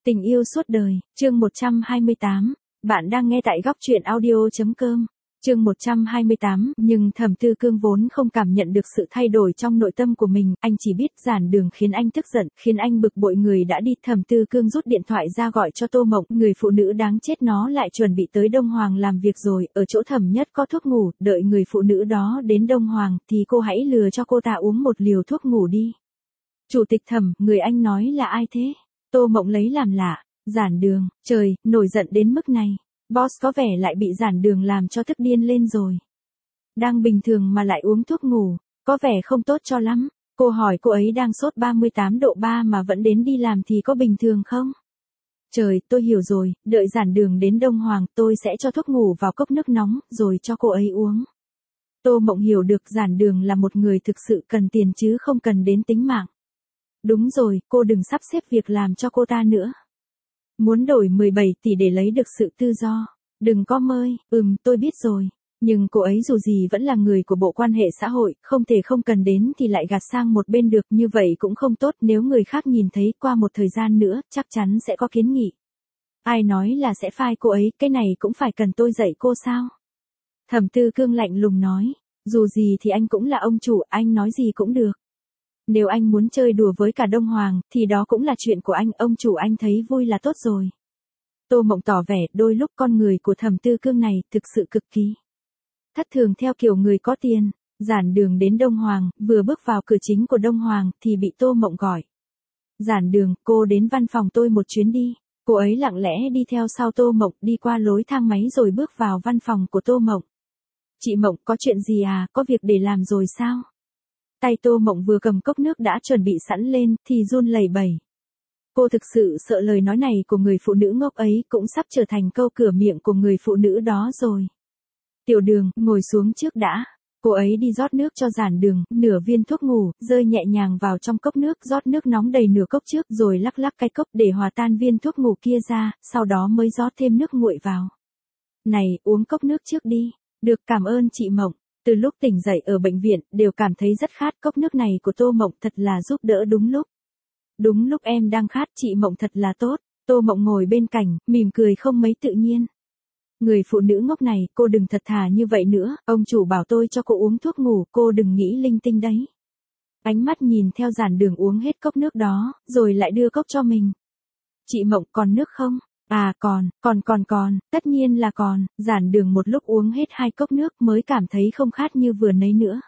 Tình yêu suốt đời, chương 128, bạn đang nghe tại góc truyện audio.com. Chương 128, nhưng Thẩm Tư Cương vốn không cảm nhận được sự thay đổi trong nội tâm của mình, anh chỉ biết giản đường khiến anh tức giận, khiến anh bực bội người đã đi. Thẩm Tư Cương rút điện thoại ra gọi cho Tô Mộng, người phụ nữ đáng chết nó lại chuẩn bị tới Đông Hoàng làm việc rồi, ở chỗ Thẩm Nhất có thuốc ngủ, đợi người phụ nữ đó đến Đông Hoàng thì cô hãy lừa cho cô ta uống một liều thuốc ngủ đi. Chủ tịch Thẩm, người anh nói là ai thế? Tô Mộng lấy làm lạ, giản đường, trời, nổi giận đến mức này. Boss có vẻ lại bị giản đường làm cho tức điên lên rồi. Đang bình thường mà lại uống thuốc ngủ, có vẻ không tốt cho lắm. Cô hỏi cô ấy đang sốt 38 độ 3 mà vẫn đến đi làm thì có bình thường không? Trời, tôi hiểu rồi, đợi giản đường đến Đông Hoàng tôi sẽ cho thuốc ngủ vào cốc nước nóng rồi cho cô ấy uống. Tô Mộng hiểu được giản đường là một người thực sự cần tiền chứ không cần đến tính mạng. Đúng rồi, cô đừng sắp xếp việc làm cho cô ta nữa. Muốn đổi 17 tỷ để lấy được sự tự do. Đừng có mơi, tôi biết rồi. Nhưng cô ấy dù gì vẫn là người của bộ quan hệ xã hội, không thể không cần đến thì lại gạt sang một bên được, như vậy cũng không tốt, nếu người khác nhìn thấy qua một thời gian nữa, chắc chắn sẽ có kiến nghị. Ai nói là sẽ phai cô ấy, cái này cũng phải cần tôi dạy cô sao? Thẩm Tư Cương lạnh lùng nói, dù gì thì anh cũng là ông chủ, anh nói gì cũng được. Nếu anh muốn chơi đùa với cả Đông Hoàng, thì đó cũng là chuyện của anh, ông chủ anh thấy vui là tốt rồi. Tô Mộng tỏ vẻ, đôi lúc con người của Thẩm Tư Cương này, thực sự cực kỳ thất thường theo kiểu người có tiền. Giản đường đến Đông Hoàng, vừa bước vào cửa chính của Đông Hoàng, thì bị Tô Mộng gọi. Giản đường, cô đến văn phòng tôi một chuyến đi. Cô ấy lặng lẽ đi theo sau Tô Mộng, đi qua lối thang máy rồi bước vào văn phòng của Tô Mộng. Chị Mộng, có chuyện gì à, có việc để làm rồi sao? Tay Tô Mộng vừa cầm cốc nước đã chuẩn bị sẵn lên, thì run lẩy bẩy. Cô thực sự sợ lời nói này của người phụ nữ ngốc ấy cũng sắp trở thành câu cửa miệng của người phụ nữ đó rồi. Tiểu Đường, ngồi xuống trước đã. Cô ấy đi rót nước cho giản đường, nửa viên thuốc ngủ, rơi nhẹ nhàng vào trong cốc nước, rót nước nóng đầy nửa cốc trước rồi lắc lắc cái cốc để hòa tan viên thuốc ngủ kia ra, sau đó mới rót thêm nước nguội vào. Này, uống cốc nước trước đi. Được, cảm ơn chị Mộng. Từ lúc tỉnh dậy ở bệnh viện, đều cảm thấy rất khát, cốc nước này của Tô Mộng thật là giúp đỡ đúng lúc. Đúng lúc em đang khát, chị Mộng thật là tốt. Tô Mộng ngồi bên cạnh, mỉm cười không mấy tự nhiên. Người phụ nữ ngốc này, cô đừng thật thà như vậy nữa, ông chủ bảo tôi cho cô uống thuốc ngủ, cô đừng nghĩ linh tinh đấy. Ánh mắt nhìn theo giản đường uống hết cốc nước đó, rồi lại đưa cốc cho mình. Chị Mộng, còn nước không? À còn, tất nhiên là còn. Giản đường một lúc uống hết 2 cốc nước mới cảm thấy không khát như vừa nãy nữa.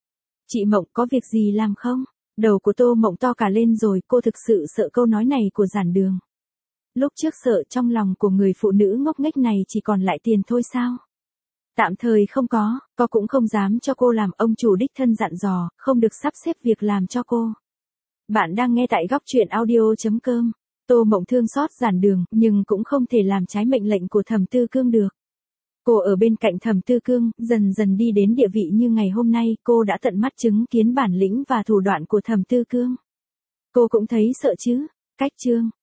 Chị Mộng, có việc gì làm không? Đầu của Tô Mộng to cả lên rồi, cô thực sự sợ câu nói này của giản đường. Lúc trước sợ trong lòng của người phụ nữ ngốc nghếch này chỉ còn lại tiền thôi sao? Tạm thời không có cũng không dám cho cô làm, ông chủ đích thân dặn dò, không được sắp xếp việc làm cho cô. Bạn đang nghe tại góc truyện audio.com. Tô Mộng thương xót giản đường, nhưng cũng không thể làm trái mệnh lệnh của Thẩm Tư Cương được. Cô ở bên cạnh Thẩm Tư Cương, dần dần đi đến địa vị như ngày hôm nay, cô đã tận mắt chứng kiến bản lĩnh và thủ đoạn của Thẩm Tư Cương. Cô cũng thấy sợ chứ. Cách chương